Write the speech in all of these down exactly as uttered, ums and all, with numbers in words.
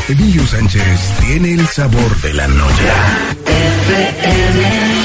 Emilio Sánchez tiene el sabor de la noche. F M.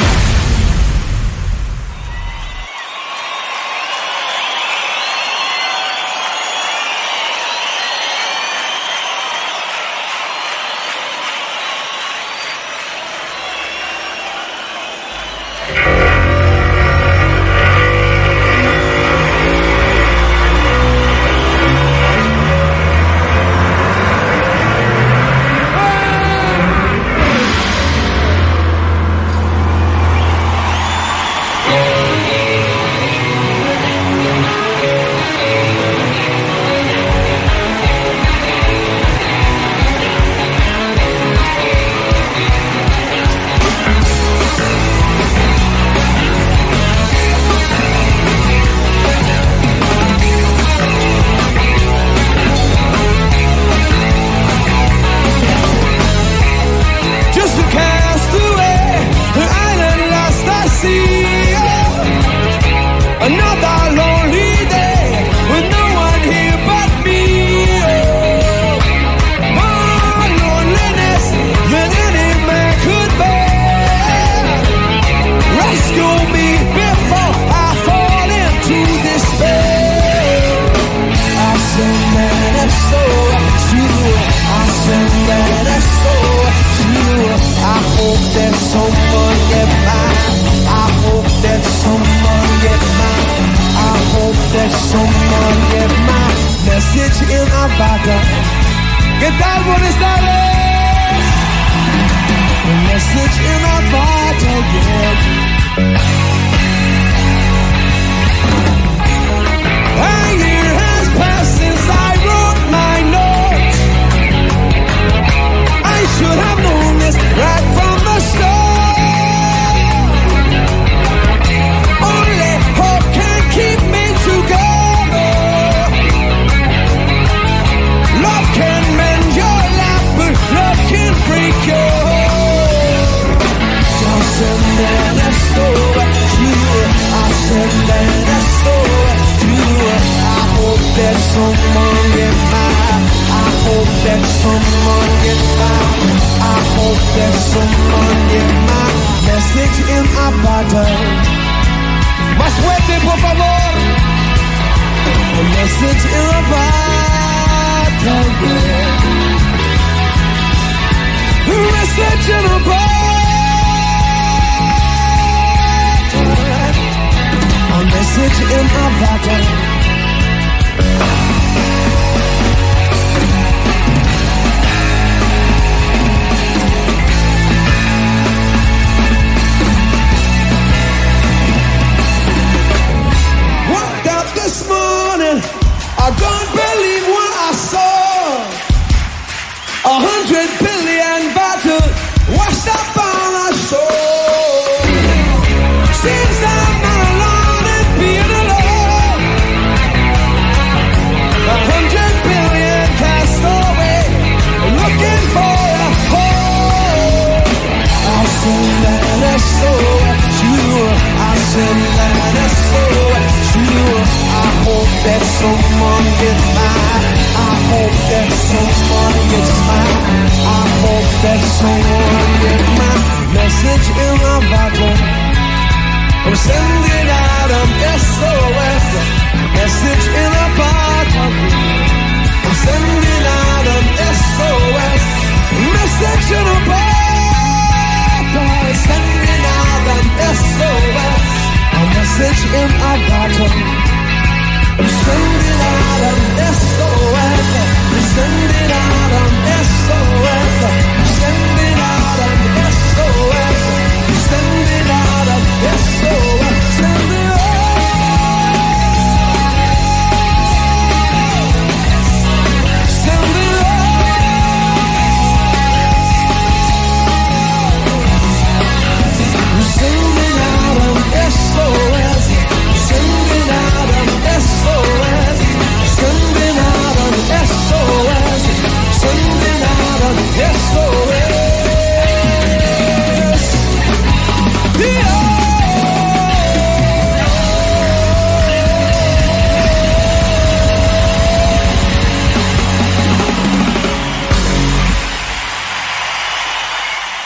In a bottle, I'm sending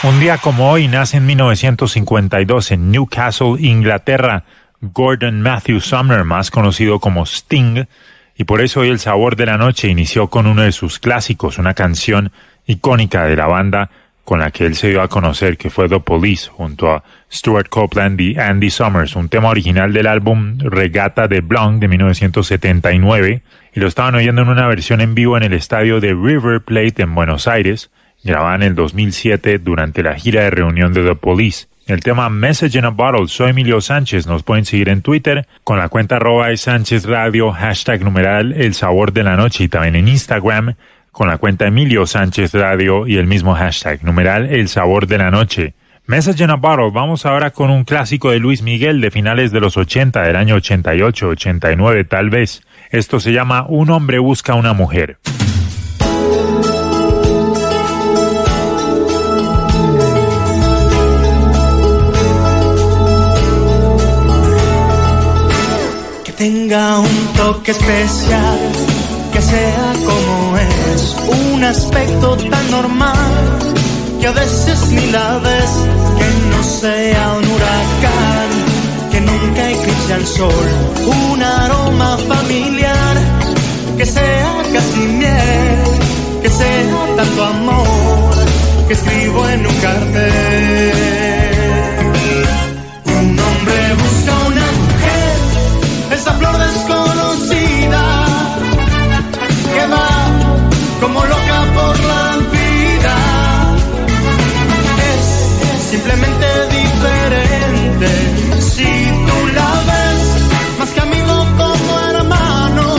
Un día como hoy nace en mil novecientos cincuenta y dos en Newcastle, Inglaterra, Gordon Matthew Sumner, más conocido como Sting, y por eso hoy El Sabor de la Noche inició con uno de sus clásicos, una canción icónica de la banda con la que él se dio a conocer, que fue The Police, junto a Stuart Copeland y Andy Summers, un tema original del álbum Regatta de Blanc de mil novecientos setenta y nueve, y lo estaban oyendo en una versión en vivo en el estadio de River Plate en Buenos Aires, grabada en el dos mil siete durante la gira de reunión de The Police. El tema Message in a Bottle. Soy Emilio Sánchez. Nos pueden seguir en Twitter con la cuenta arroba de Sánchez Radio, hashtag numeral El Sabor de la Noche, y también en Instagram con la cuenta Emilio Sánchez Radio y el mismo hashtag numeral El Sabor de la Noche. Message in a Bottle. Vamos ahora con un clásico de Luis Miguel de finales de los ochenta, del año ochenta y ocho, ochenta y nueve tal vez. Esto se llama Un hombre busca una mujer. Tenga un toque especial, que sea como es, un aspecto tan normal, que a veces ni la ves, que no sea un huracán, que nunca eclipse al sol, un aroma familiar, que sea casi miel, que sea tanto amor, que escribo en un cartel. Un hombre busca una mujer, esa flor desconocida que va como loca por la vida. Es simplemente diferente. Si tú la ves más que amigo, como hermano,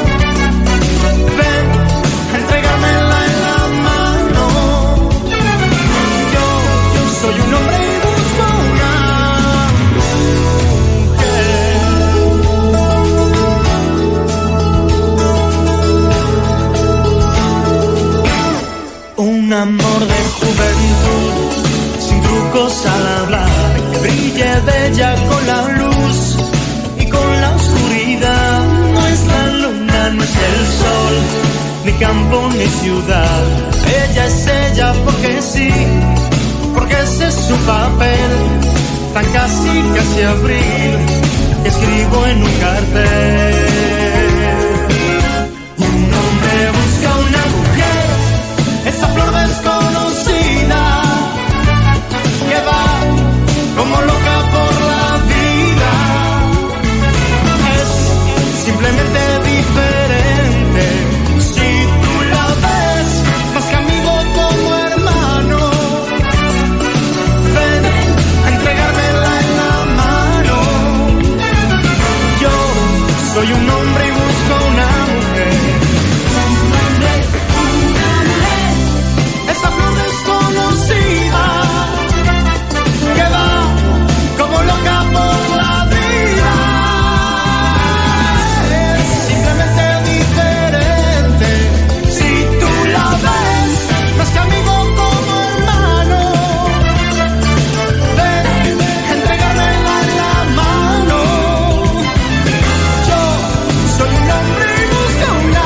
ven a entregármela en la mano. Yo, yo soy un hombre y busco una un amor de juventud, sin trucos al hablar, que brille bella con la luz y con la oscuridad. No es la luna, no es el sol, ni campo ni ciudad. Ella es ella porque sí, porque ese es su papel, tan casi casi abril, que escribo en un cartel. Un hombre busca una mujer, esa flor desconocida que va como loca por la vida. Es simplemente diferente. Si tú la ves más que amigo, como hermano, ven a entregármela en la mano. Yo soy un hombre y busco una mujer. Esa flor desconocida que va como loca por la vida. Es simplemente diferente. Si tú la ves más que amigo, como hermano, ven a entregármela en la mano. Yo soy un hombre y busco una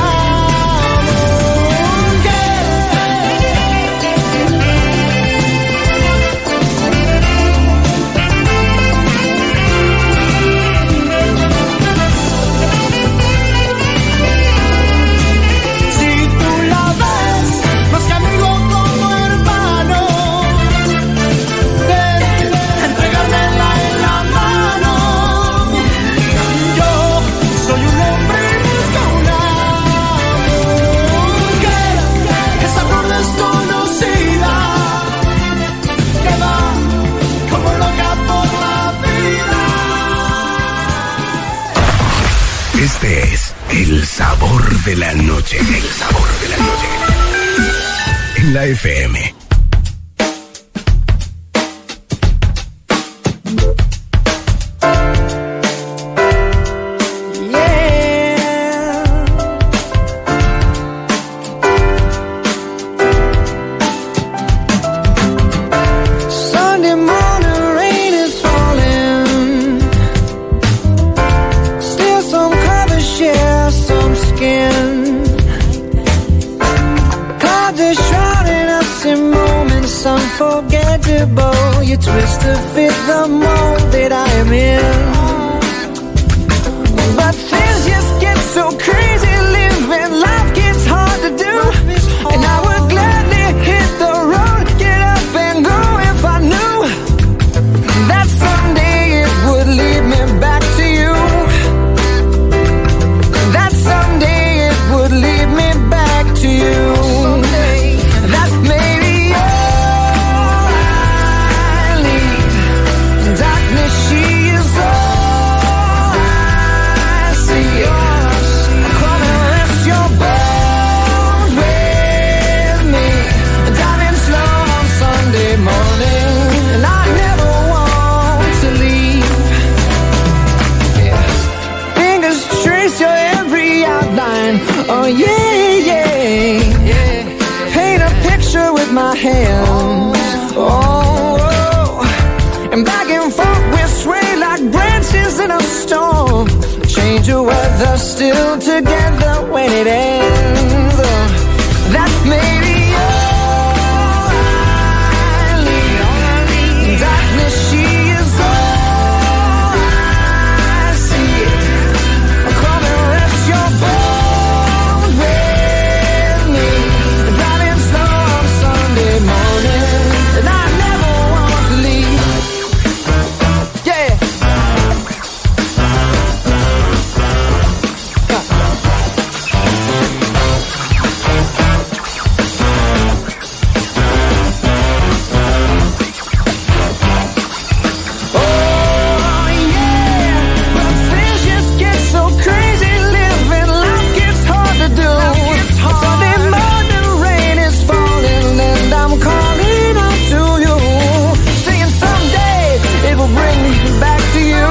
Este es El Sabor de la Noche. El Sabor de la Noche. En la F M. Clouds are shrouding us in it's unforgettable. You twist to fit the mold that I am in. But things just get so crazy, living life gets hard to do. And I would gladly hit the road, get up and go if I knew that someday it would lead me back to you. That someday it would lead me back to you. Someday. That maybe all I need. Darkness, she is all I see. Come and rest your bones with me. Driving slow on Sunday morning, and I never want to leave. Yeah. Fingers trace your every outline. Oh yeah, yeah, yeah. Paint a picture with my hands. Oh, oh. And back and forth we sway like branches in a storm. Change your weather, still together when it ends. Oh, that may be all I need. Darkness, she is all I see. Come and rest your bones with me. Driving slow on Sunday morning, and I never want to leave. Yeah. Oh yeah, but things just get so crazy, living life gets hard to do. Sunday morning rain is falling, and I'm calling out to you, saying someday it will bring me back to you.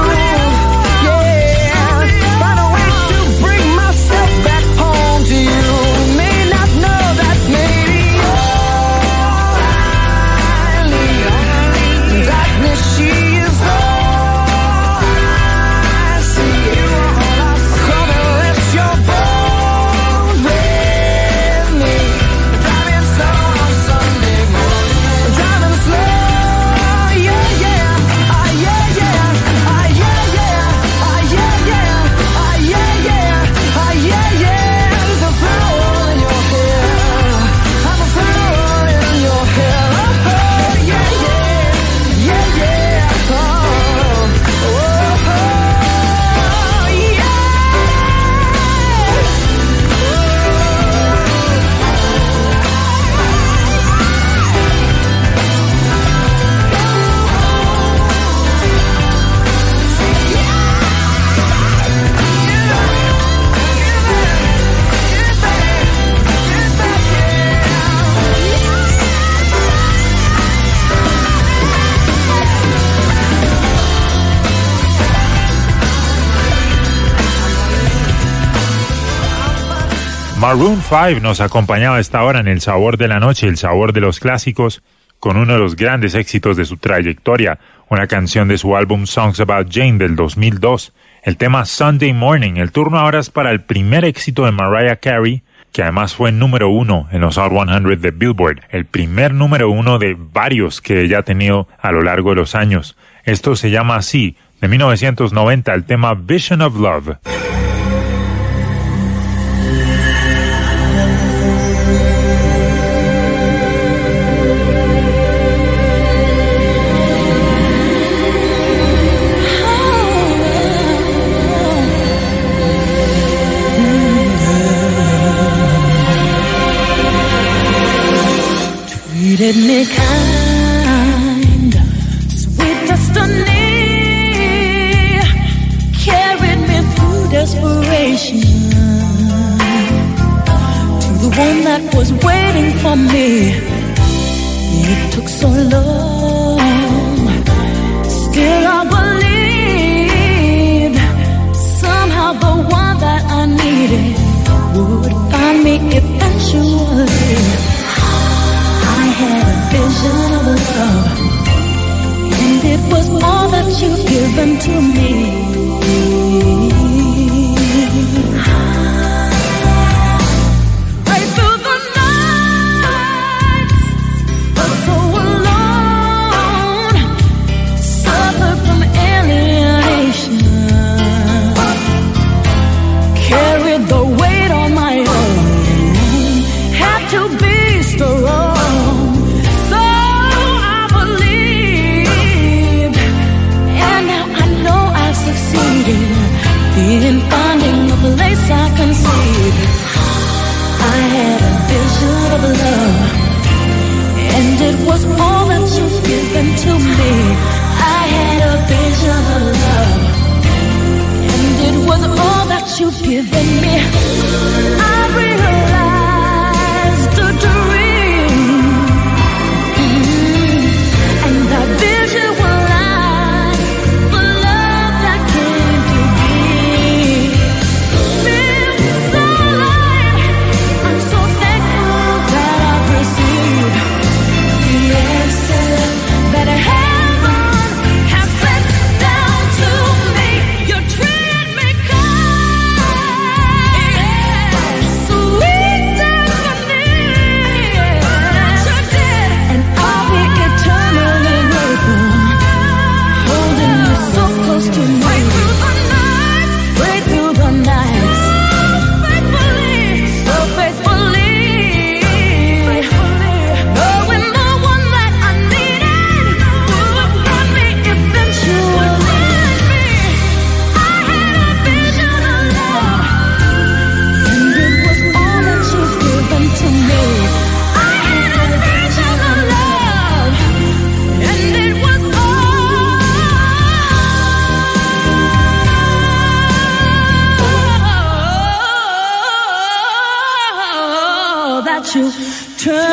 Yeah, find a way to bring myself back home to you. May not know that maybe all I need. Darkness, she is all I see. Come and rest your bones with me. Driving slow on Sunday morning. Driving slow, yeah, yeah. Ah, yeah, yeah. Ah, yeah, yeah. Ah, yeah, yeah. Ah, yeah, yeah. Ah, yeah, yeah. There's a flower in your hair. I'm a flower in your hair. Oh, oh, yeah, yeah. Yeah, yeah. Oh, oh, oh, yeah. Maroon five nos acompañaba a esta hora en El Sabor de la Noche, el sabor de los clásicos, con uno de los grandes éxitos de su trayectoria, una canción de su álbum Songs About Jane del dos mil dos, el tema Sunday Morning. El turno ahora es para el primer éxito de Mariah Carey, que además fue número uno en los Hot cien de Billboard, el primer número uno de varios que ella ha tenido a lo largo de los años. Esto se llama así, de mil novecientos noventa, el tema Vision of Love. Treated me kind, sweet destiny, carried me through desperation to the one that was waiting for me. It took so long, still I believed somehow the one that I needed would find me eventually. I had a vision of love, and it was all that you've given to me. Right through the night, but so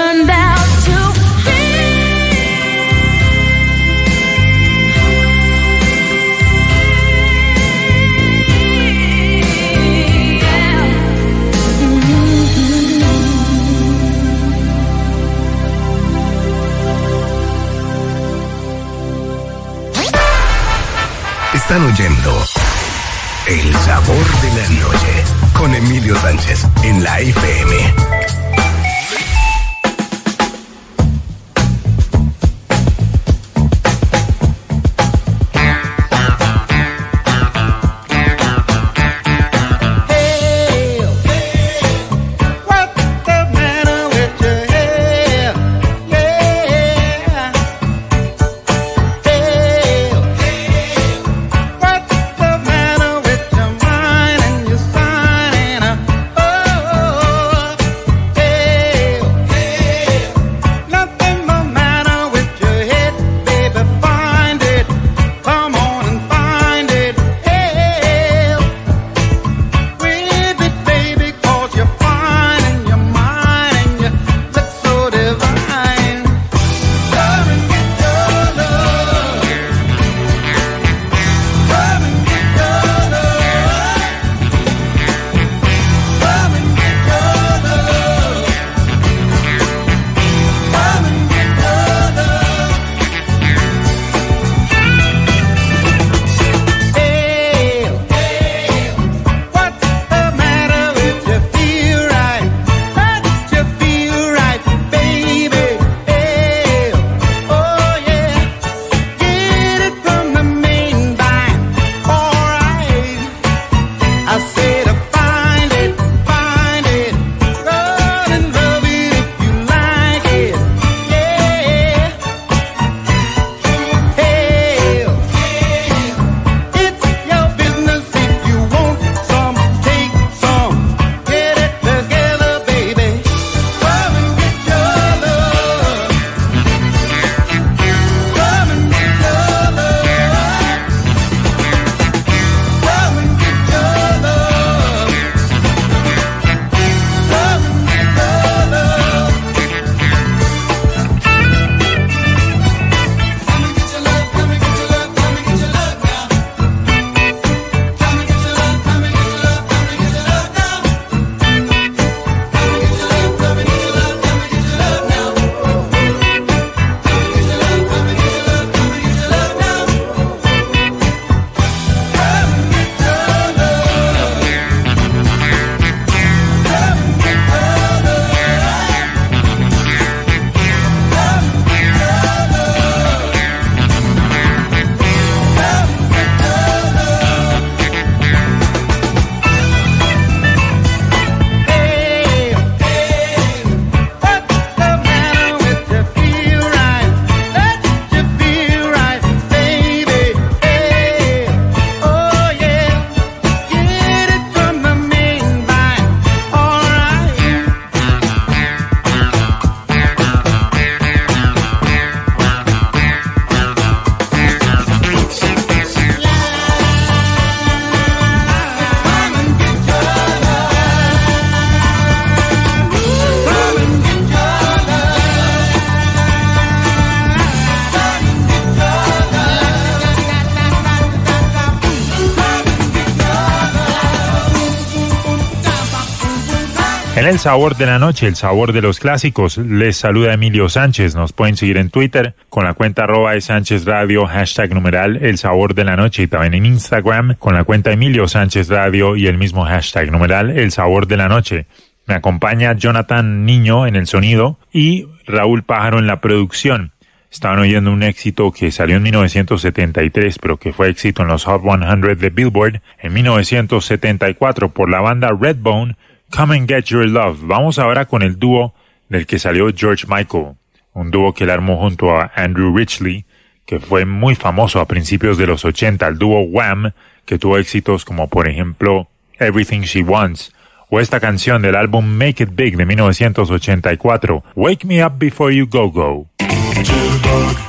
turned out to be. Yeah. Mm-hmm. Están oyendo El Sabor de la Noche con Emilio Sánchez en la F M. En El Sabor de la Noche, el sabor de los clásicos, les saluda Emilio Sánchez. Nos pueden seguir en Twitter con la cuenta arroba de Sánchez Radio, hashtag numeral El Sabor de la Noche, y también en Instagram con la cuenta Emilio Sánchez Radio y el mismo hashtag numeral El Sabor de la Noche. Me acompaña Jonathan Niño en el sonido y Raúl Pájaro en la producción. Estaban oyendo un éxito que salió en mil novecientos setenta y tres, pero que fue éxito en los Hot cien de Billboard en mil novecientos setenta y cuatro por la banda Redbone, Come and Get Your Love. Vamos ahora con el dúo del que salió George Michael, un dúo que él armó junto a Andrew Ridgeley, que fue muy famoso a principios de los ochenta, el dúo Wham, que tuvo éxitos como por ejemplo Everything She Wants, o esta canción del álbum Make It Big de mil novecientos ochenta y cuatro, Wake Me Up Before You Go Go. Jitterbug,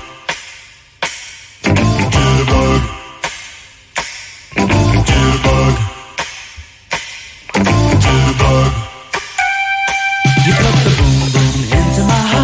jitterbug, jitterbug, jitterbug. You put the boom boom into my heart.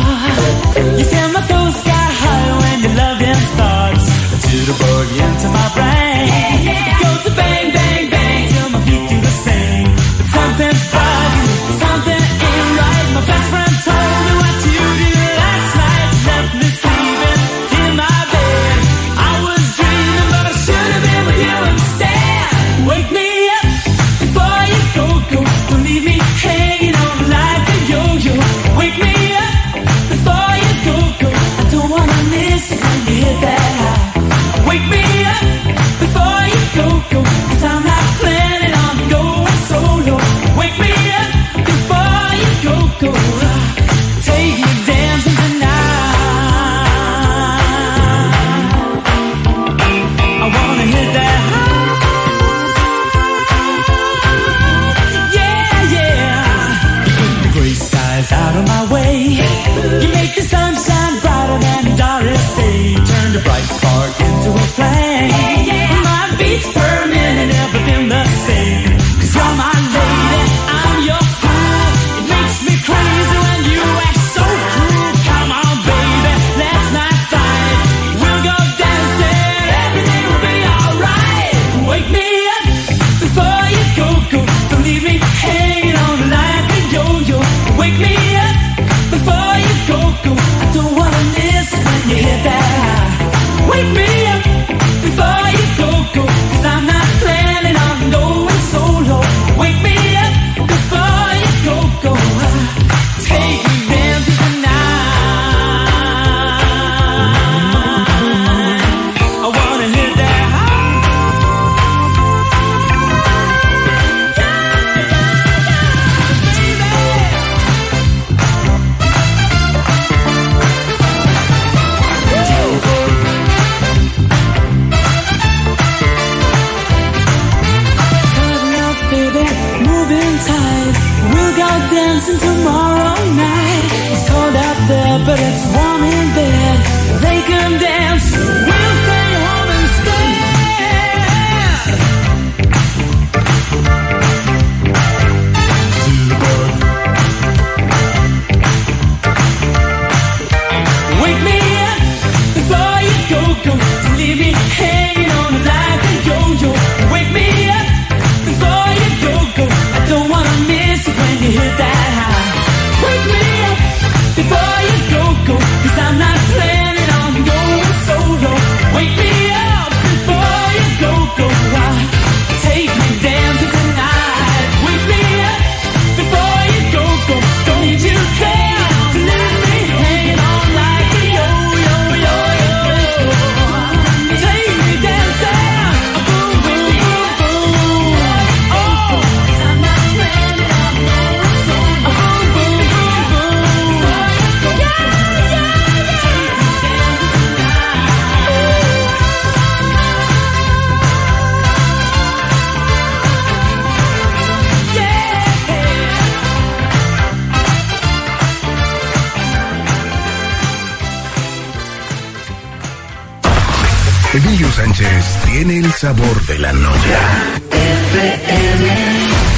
Emilio Sánchez tiene el sabor de la noche. F M.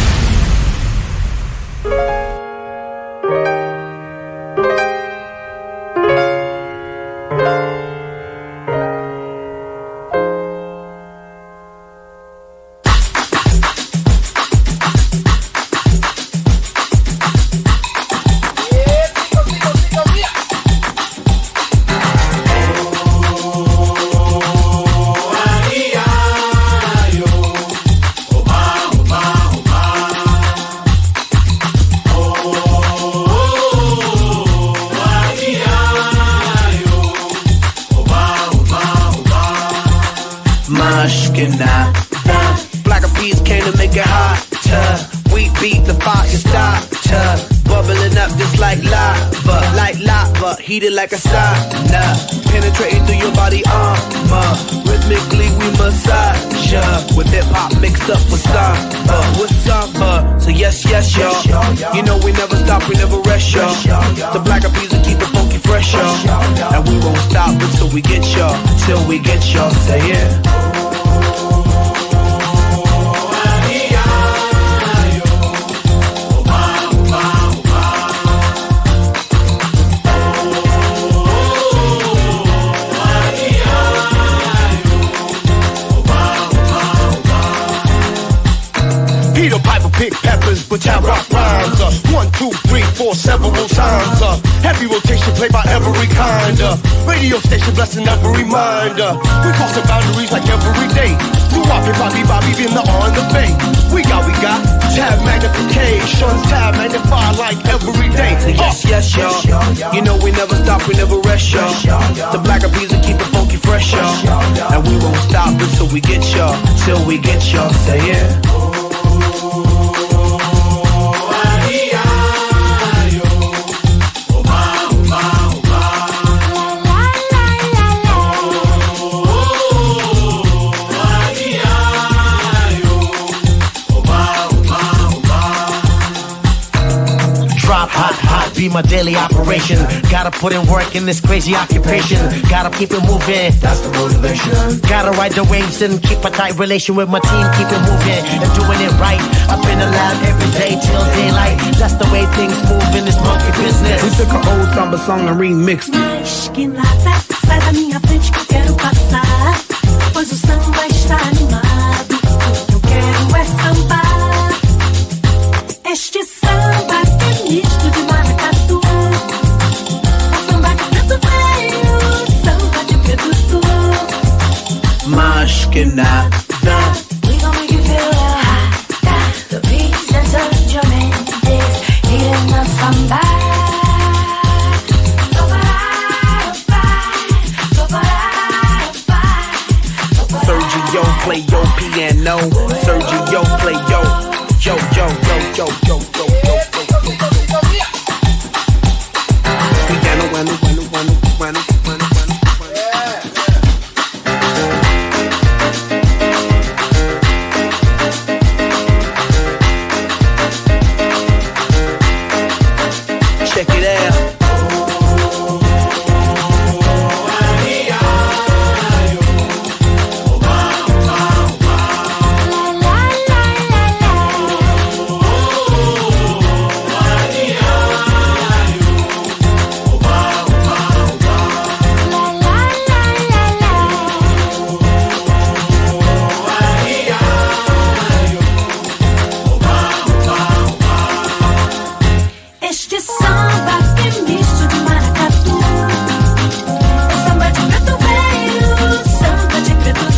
Black Eyed Peas came to make it hotter. We beat the fire starter, bubbling up just like lava, like lava, heated like a sauna, penetrating through your body armor. Rhythmically we massage ya, with hip hop mixed up with samba, with samba. So yes, yes, y'all. You know we never stop, we never rest, y'all. The Black Eyed Peas will keep it funky fresh, y'all. And we won't stop until we get y'all, till we get y'all. Say yeah. Peter Piper pick peppers, but I rock rhymes. Uh, one, two, three, four, several times. Uh, heavy rotation played by every kind. Uh, radio station blessing every reminder. We crossing boundaries like every day. New Bobby, Bobby, Bobby, been the on the bay. We got, we got tab magnification, tab magnified like every day. Uh, yes, yes, y'all. You know we never stop, we never rest, y'all. The Black Eyed Peas will keep it funky fresh, y'all. And we won't stop until we get y'all, till we get y'all. Say yeah. Be my daily operation. Gotta put in work in this crazy occupation. Gotta keep it moving, that's the motivation. Gotta ride the waves and keep a tight relation with my team. Keep it moving and doing it right. Up in the lab every day till daylight. That's the way things move in this monkey business. We took an old samba song and remixed it. Mas que nada, sai da minha frente que eu quero passar. Pois o samba está animado. O que eu quero é sambar. Este samba é misto de maracatu. É samba de preto velho, samba de preto tu. Mas que nada. We gon' make you feel hot. The beats and Sergio Mendes hitting the samba. Sergio play your piano. Sergio play yo, yo, yo, yo, yo, yo, yo, yo. Piano, bueno, bueno, bueno, bueno, bueno, bueno. Check it out. Este samba é misto de maracatu. É samba de preto velho, samba de preto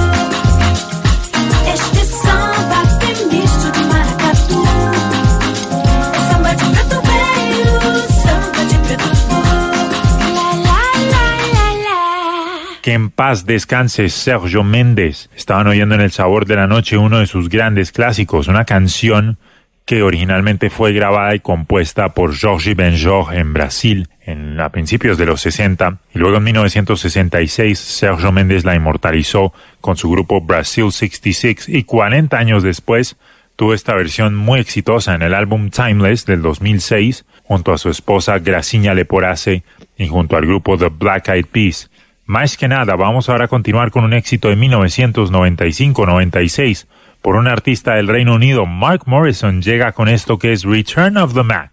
tu. Este samba é misto de maracatu. É samba de preto velho, samba de preto tu. La la la la la. Que en paz descanse Sergio Méndez. Estaban oyendo en El Sabor de la Noche uno de sus grandes clásicos, una canción que originalmente fue grabada y compuesta por Jorge Benjor en Brasil en, a principios de los sesenta, y luego en mil novecientos sesenta y seis Sergio Méndez la inmortalizó con su grupo Brasil sesenta y seis, y cuarenta años después tuvo esta versión muy exitosa en el álbum Timeless del dos mil seis junto a su esposa Gracinha Leporace y junto al grupo The Black Eyed Peas. Más que nada, vamos ahora a continuar con un éxito de mil novecientos noventa y cinco noventa y seis por un artista del Reino Unido. Mark Morrison llega con esto que es Return of the Mac.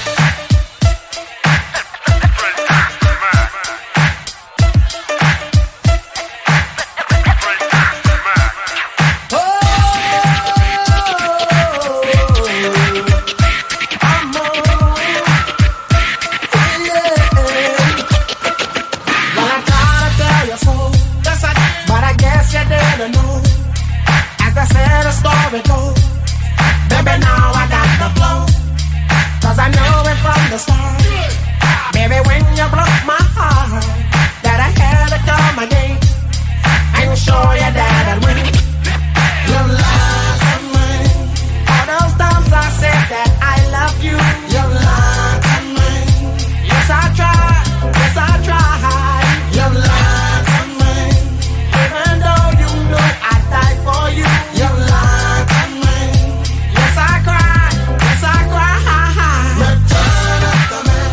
Baby, now I got the flow, 'cause I know it from the start. Baby, when you broke my heart, that I had to come again and show you that I'd win. You lied to me. All those times I said that I love you. You lied to me. Yes, I tried. Yes, I tried. You lied to me. Even though you knew I'd die for you. You lied to me. Yes, I cried. Yes, I cried. Return of the man.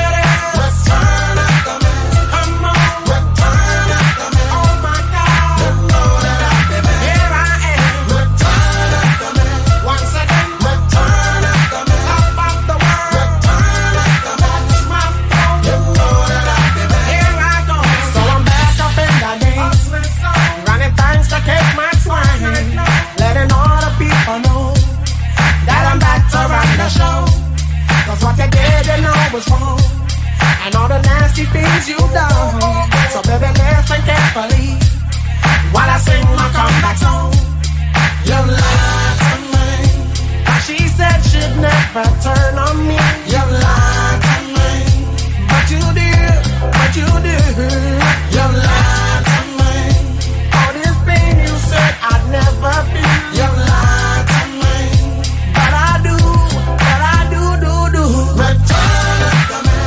Return of the man. Come on. Return of the man. Oh my God. You know that I've been bad. Here I am. Return of the man. Once again. Return of the man. Top of the world. Return of the man. Touch my phone. You know that I've been bad. Here I go. So I'm back up in the game. Running things to keep my swing. Letting all the people know that I'm back to run the show. 'Cause what you did, you know was wrong. And all the nasty things you done. So baby, listen carefully while I sing my comeback song. You lied to me. She said she'd never turn on me. You lied to me. But you did, but you did. You lied to me. All this pain you said I'd never feel. You lied to me. But I do, but I do, do, do. Return of the man.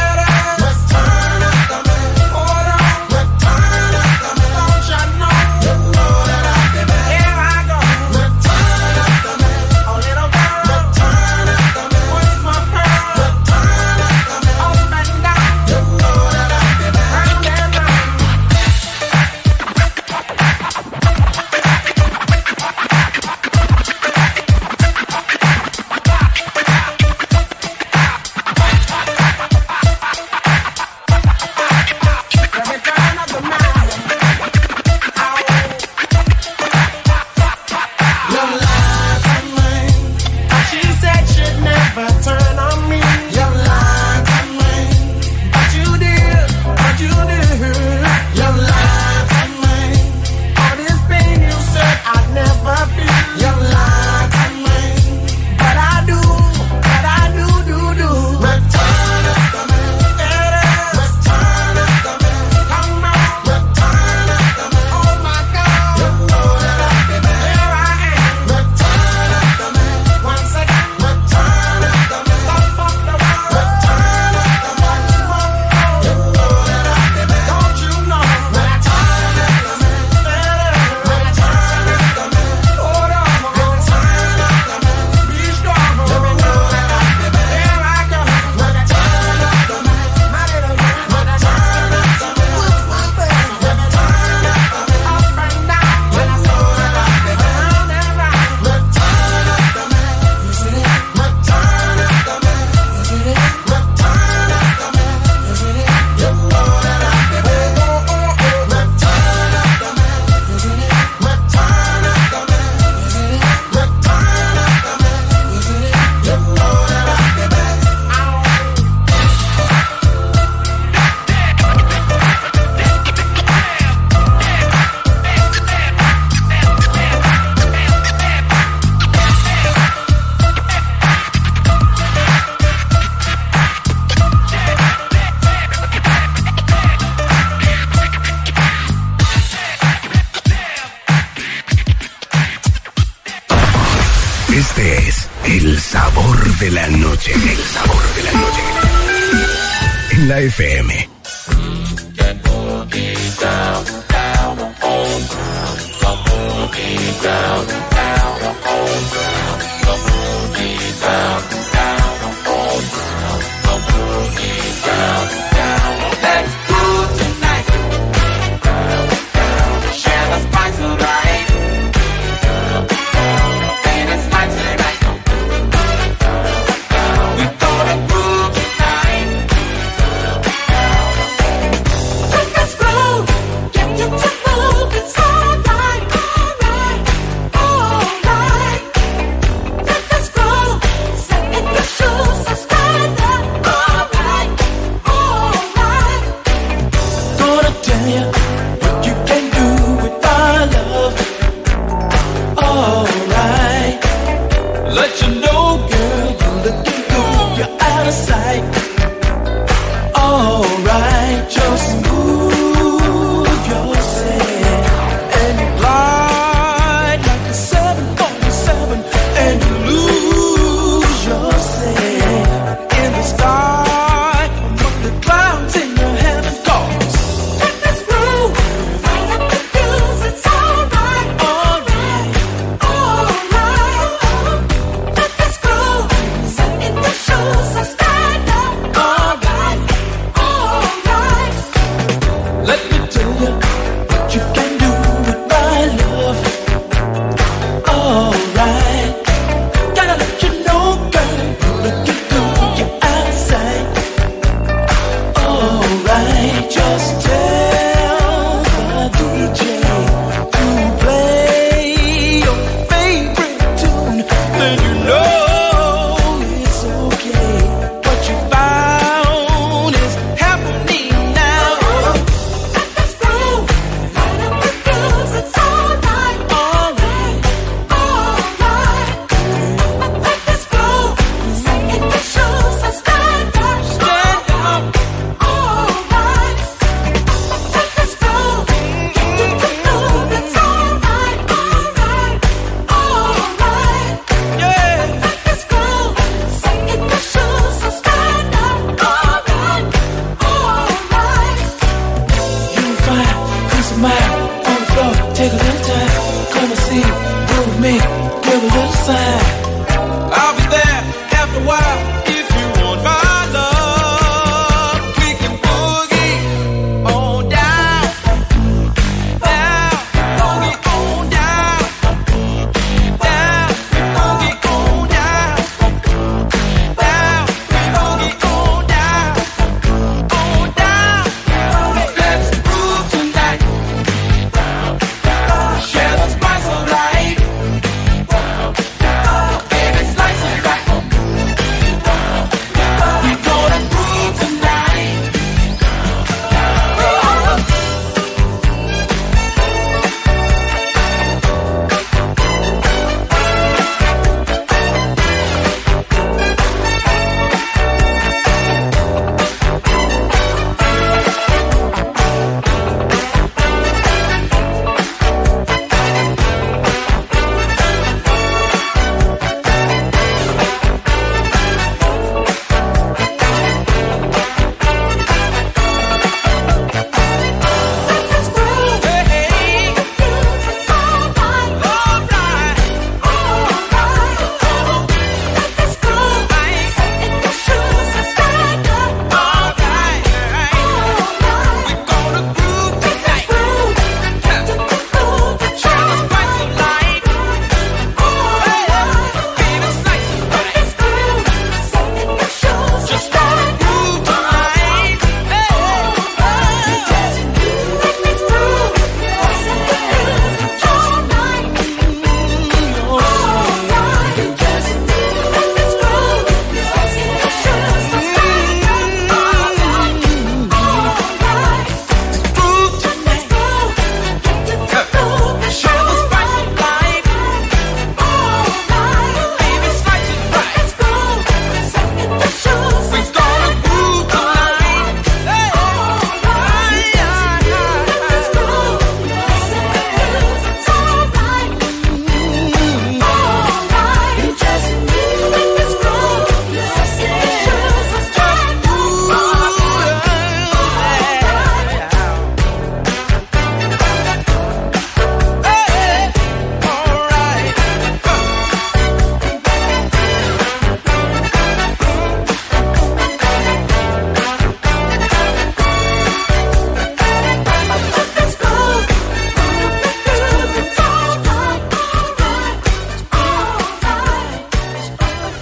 Return of the man. Hold on. Return of the man. Don't you know? You know that I've been bad. Here I go. Return of the man. Oh little girl. Return of the man. What's my pearl? Return of the man. Up and down. You know that I've been bad. Round and round. The return of the man. You lied to me. She said she'd never turn on me. You lied to me. But you did, but you did. You lied to me. All this pain you said I'd never feel. You lied to me. But I do, but I do, do, do. Return of the man. Return of the man. Come on. Return of the man. Oh my God. You know that I've been bad. Here I am. Return of the man. Once again. Return of the man. Top of the world. Return of the man. You know that I've been bad. Don't you know? Return of the man. Return of the man. Hold on. Return of the man. Be strong. You know that I've been bad. Here I go. Return of the man. My little man. Return of the man. What's my best? Return of the man. Up and down. When I know that I've been bad. Round and round. Return of the man. You see it? Return of the man. You see it? Return of the man. You see it? You know that I've been bad. Oh, oh, oh. Return of the man. You see it? Return of the man. You see it? Return of the man. You see it? You know that I've been bad. Este es el sabor de la noche. El sabor de la noche. En la F M. Let's do tonight.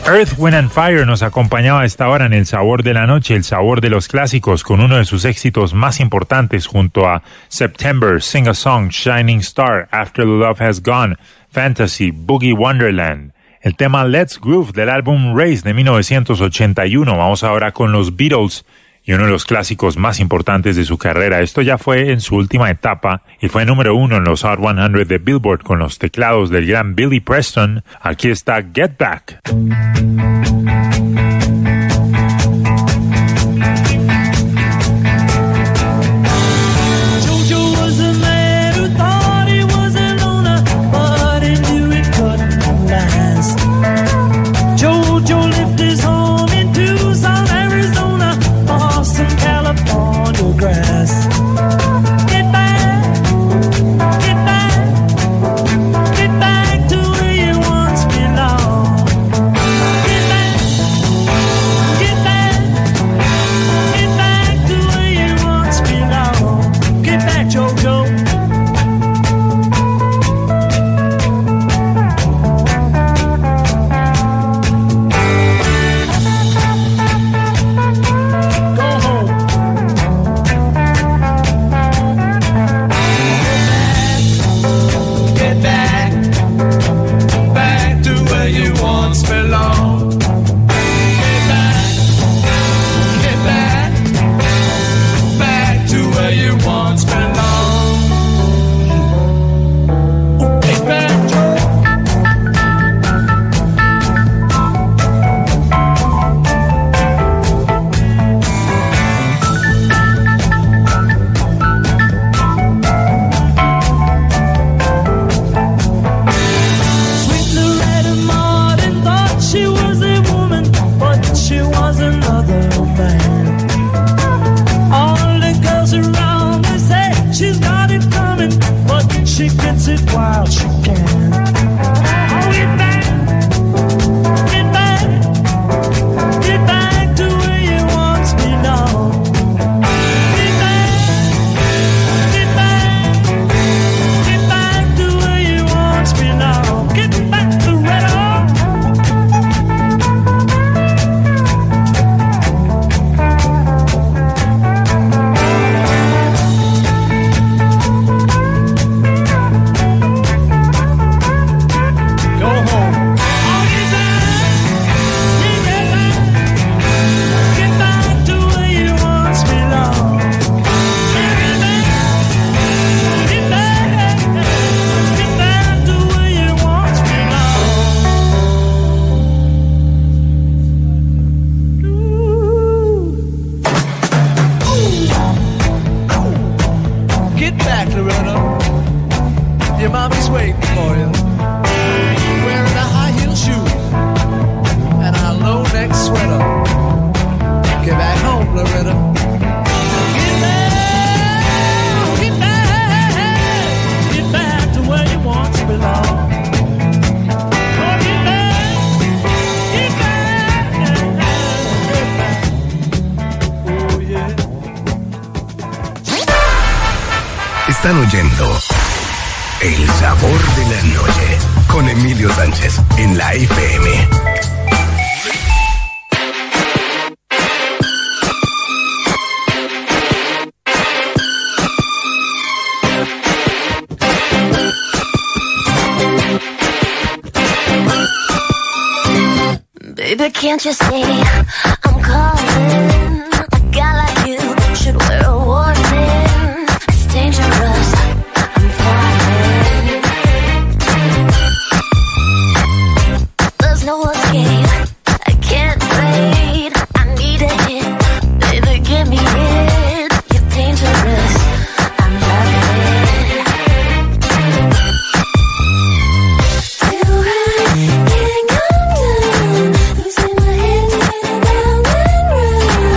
Earth, Wind and Fire nos acompañaba a esta hora en El Sabor de la Noche, el sabor de los clásicos, con uno de sus éxitos más importantes junto a September, Sing a Song, Shining Star, After the Love Has Gone, Fantasy, Boogie Wonderland. El tema Let's Groove del álbum Race de mil novecientos ochenta y uno. Vamos ahora con los Beatles y uno de los clásicos más importantes de su carrera. Esto ya fue en su última etapa y fue número uno en los Hot cien de Billboard con los teclados del gran Billy Preston. Aquí está Get Back. Están oyendo El Sabor de la Noche con Emilio Sánchez en la F M. Baby, can't you see I'm calling? A guy like you should wear a warning. It's dangerous, I'm falling. There's no escape, I can't wait. I need a hit, baby, give me it. You're dangerous, I'm loving it. Till I can't come down, losing my head, spinning round and round.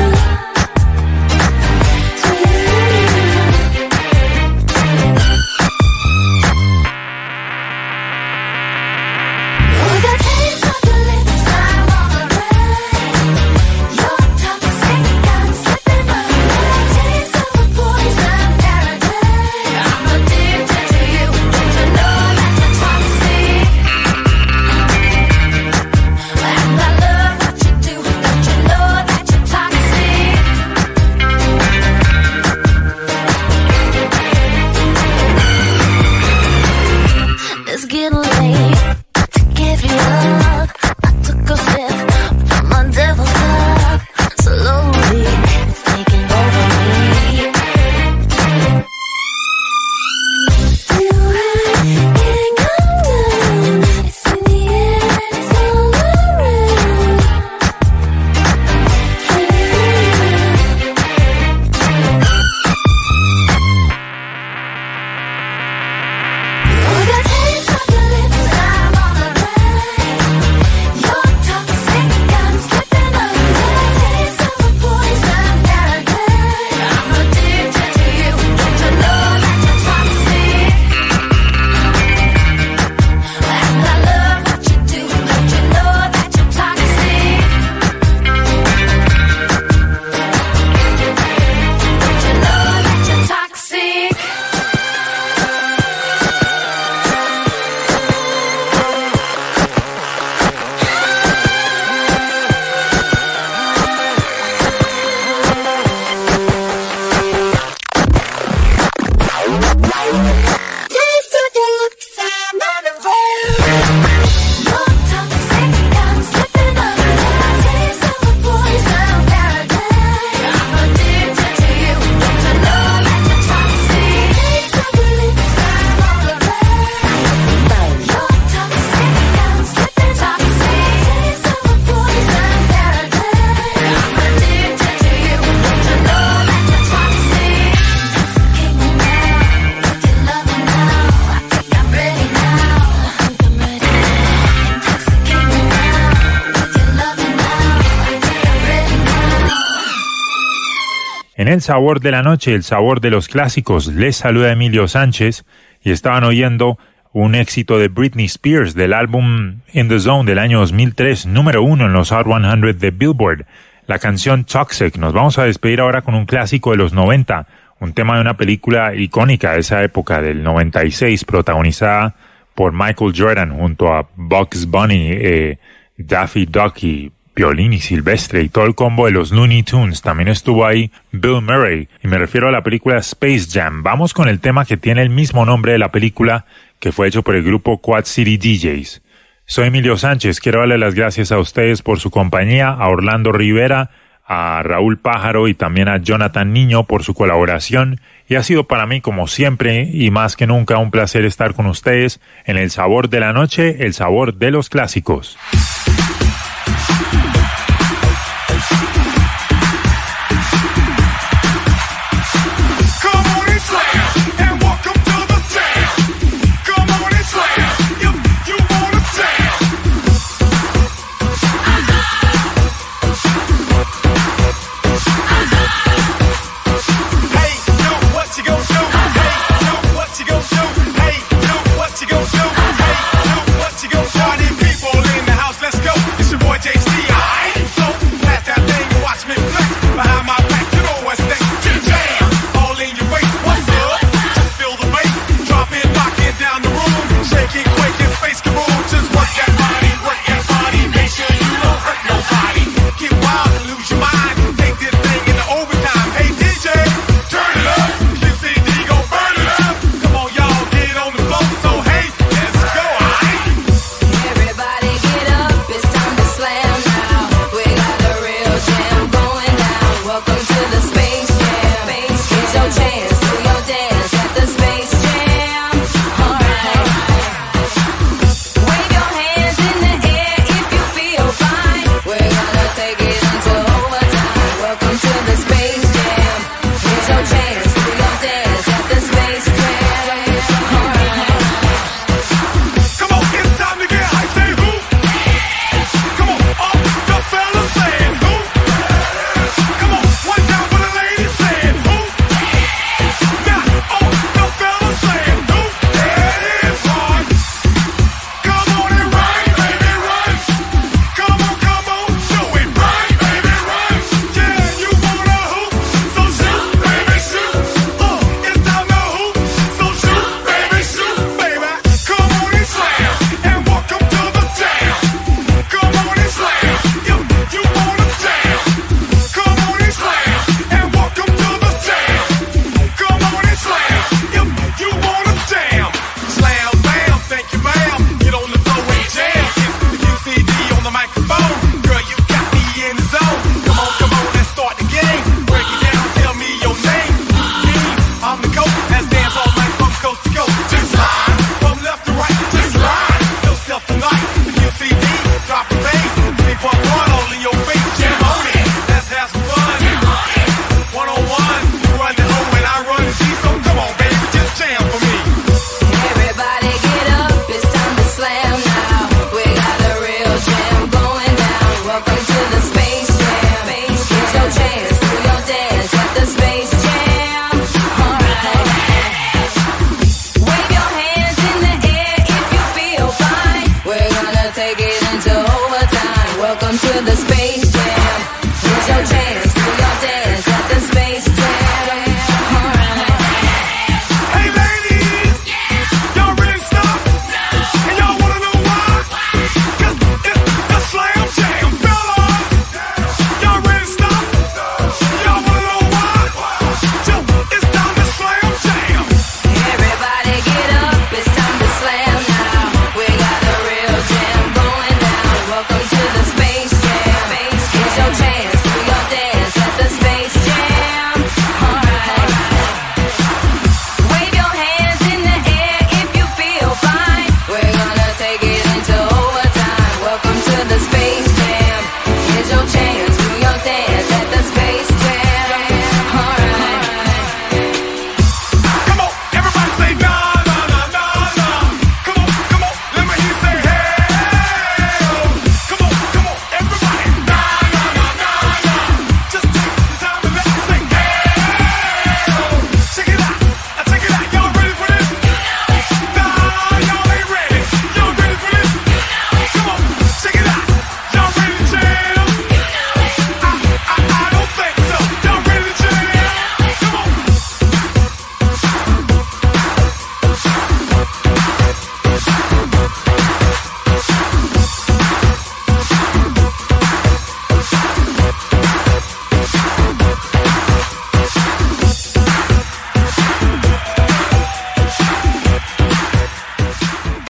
el sabor de la noche, el sabor de los clásicos. Les saluda Emilio Sánchez y estaban oyendo un éxito de Britney Spears del álbum In the Zone del año dos mil tres, número uno en los Hot cien de Billboard, la canción Toxic. Nos vamos a despedir ahora con un clásico de los noventa, un tema de una película icónica de esa época, del noventa y seis, protagonizada por Michael Jordan junto a Bugs Bunny, eh, Daffy Duck y Piolín y Silvestre y todo el combo de los Looney Tunes. También estuvo ahí Bill Murray, y me refiero a la película Space Jam. Vamos con el tema que tiene el mismo nombre de la película, que fue hecho por el grupo Quad City D Js. Soy Emilio Sánchez, quiero darle las gracias a ustedes por su compañía, a Orlando Rivera, a Raúl Pájaro y también a Jonathan Niño por su colaboración, y ha sido para mí, como siempre y más que nunca, un placer estar con ustedes en El Sabor de la Noche, el sabor de los clásicos.